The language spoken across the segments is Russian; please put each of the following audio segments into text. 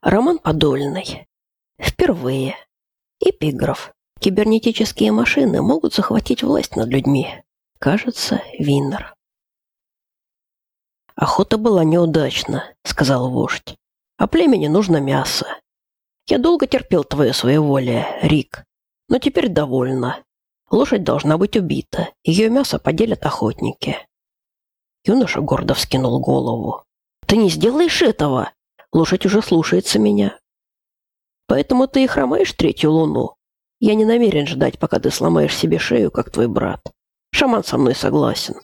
Роман Подольный. Впервые. Эпиграф. Кибернетические машины могут захватить власть над людьми. Кажется, Виннер. «Охота была неудачна», — сказал вождь. «А племени нужно мясо. Я долго терпел твое своеволие, Рик, но теперь довольна. Лошадь должна быть убита, ее мясо поделят охотники». Юноша гордо вскинул голову. «Ты не сделаешь этого! Лошадь уже слушается меня. Поэтому ты и хромаешь третью луну. Я не намерен ждать, пока ты сломаешь себе шею, как твой брат. Шаман со мной согласен».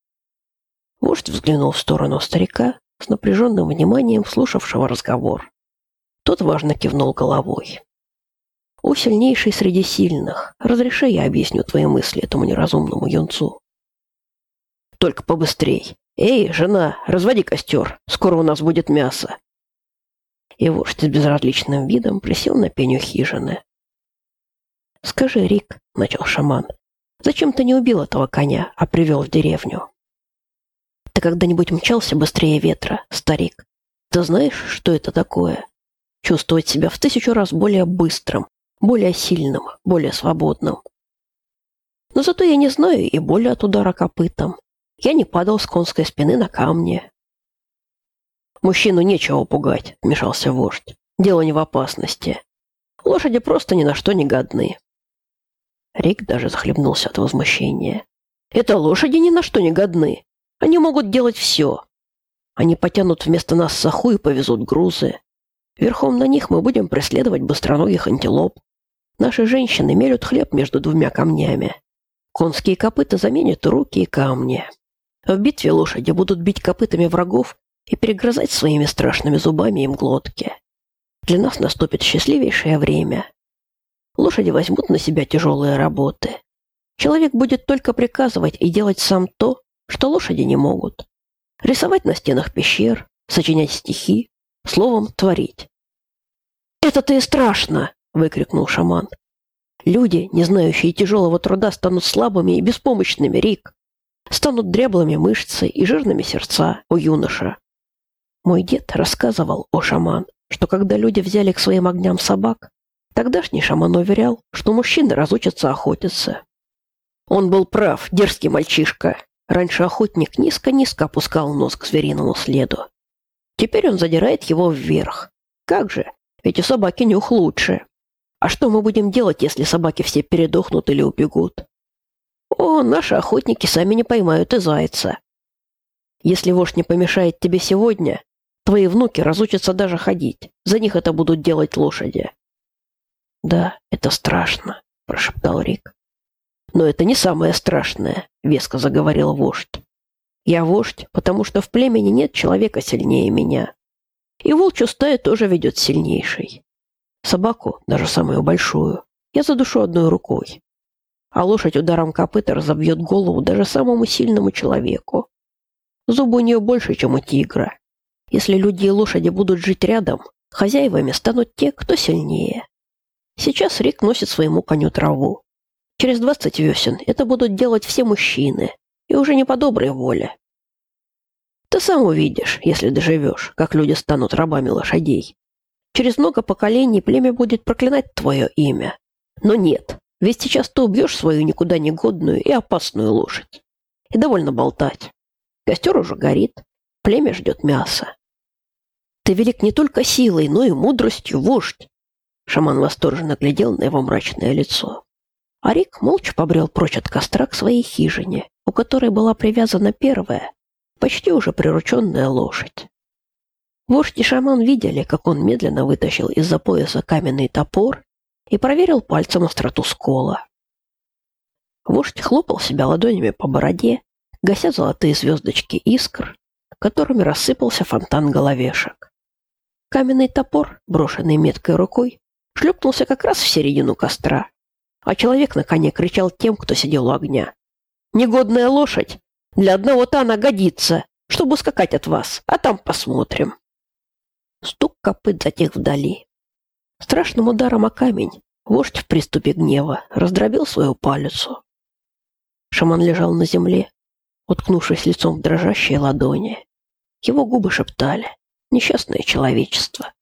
Вождь взглянул в сторону старика с напряженным вниманием слушавшего разговор. Тот важно кивнул головой. «О, сильнейший среди сильных, разреши я объясню твои мысли этому неразумному юнцу. Только побыстрей. Эй, жена, разводи костер, скоро у нас будет мясо». И вождь с безразличным видом присел на пенью хижины. «Скажи, Рик, — начал шаман, — зачем ты не убил этого коня, а привел в деревню? Ты когда-нибудь мчался быстрее ветра, старик? Ты знаешь, что это такое? Чувствовать себя в 1000 раз более быстрым, более сильным, более свободным. Но зато я не знаю и боли от удара копытом. Я не падал с конской спины на камни». «Мужчину нечего пугать», — вмешался вождь. «Дело не в опасности. Лошади просто ни на что не годны». Рик даже захлебнулся от возмущения. «Это лошади ни на что не годны. Они могут делать все. Они потянут вместо нас саху и повезут грузы. Верхом на них мы будем преследовать быстроногих антилоп. Наши женщины мелют хлеб между 2 камнями. Конские копыта заменят руки и камни. В битве лошади будут бить копытами врагов и перегрызать своими страшными зубами им глотки. Для нас наступит счастливейшее время. Лошади возьмут на себя тяжелые работы. Человек будет только приказывать и делать сам то, что лошади не могут. Рисовать на стенах пещер, сочинять стихи, словом, творить». «Это-то и страшно!» — выкрикнул шаман. «Люди, не знающие тяжелого труда, станут слабыми и беспомощными, Рик. Станут дряблыми мышцы и жирными сердца, о юноша. Мой дед рассказывал, о шаман, что когда люди взяли к своим огням собак, тогдашний шаман уверял, что мужчины разучатся охотиться. Он был прав, дерзкий мальчишка. Раньше охотник низко-низко опускал нос к звериному следу. Теперь он задирает его вверх. Как же, эти собаки нюх лучше. А что мы будем делать, если собаки все передохнут или убегут? О, наши охотники сами не поймают и зайца. Если вождь не помешает тебе сегодня, твои внуки разучатся даже ходить. За них это будут делать лошади». «Да, это страшно», — прошептал Рик. «Но это не самое страшное», — веско заговорил вождь. «Я вождь, потому что в племени нет человека сильнее меня. И волчью стаю тоже ведет сильнейший. Собаку, даже самую большую, я задушу одной рукой. А лошадь ударом копыта разобьет голову даже самому сильному человеку. Зубы у нее больше, чем у тигра. Если люди и лошади будут жить рядом, хозяевами станут те, кто сильнее. Сейчас Рик носит своему коню траву. Через 20 весен это будут делать все мужчины, и уже не по доброй воле. Ты сам увидишь, если доживешь, как люди станут рабами лошадей. Через много поколений племя будет проклинать твое имя. Но нет, ведь сейчас ты убьешь свою никуда не годную и опасную лошадь. И довольно болтать. Костер уже горит, племя ждет мяса. Ты велик не только силой, но и мудростью, вождь. Шаман восторженно глядел на его мрачное лицо. А Рик молча побрел прочь от костра к своей хижине, у которой была привязана первая, почти уже прирученная лошадь. Вождь и шаман видели, как он медленно вытащил из-за пояса каменный топор и проверил пальцем остроту скола. Вождь хлопал себя ладонями по бороде, гася золотые звездочки искр, которыми рассыпался фонтан головешек. Каменный топор, брошенный меткой рукой, шлепнулся как раз в середину костра, а человек на коне кричал тем, кто сидел у огня: «Негодная лошадь! Для одного-то она годится, чтобы скакать от вас, а там посмотрим». Стук копыт затих вдали. Страшным ударом о камень вождь в приступе гнева раздробил свою палицу. Шаман лежал на земле, уткнувшись лицом в дрожащие ладони. Его губы шептали: «Несчастное человечество».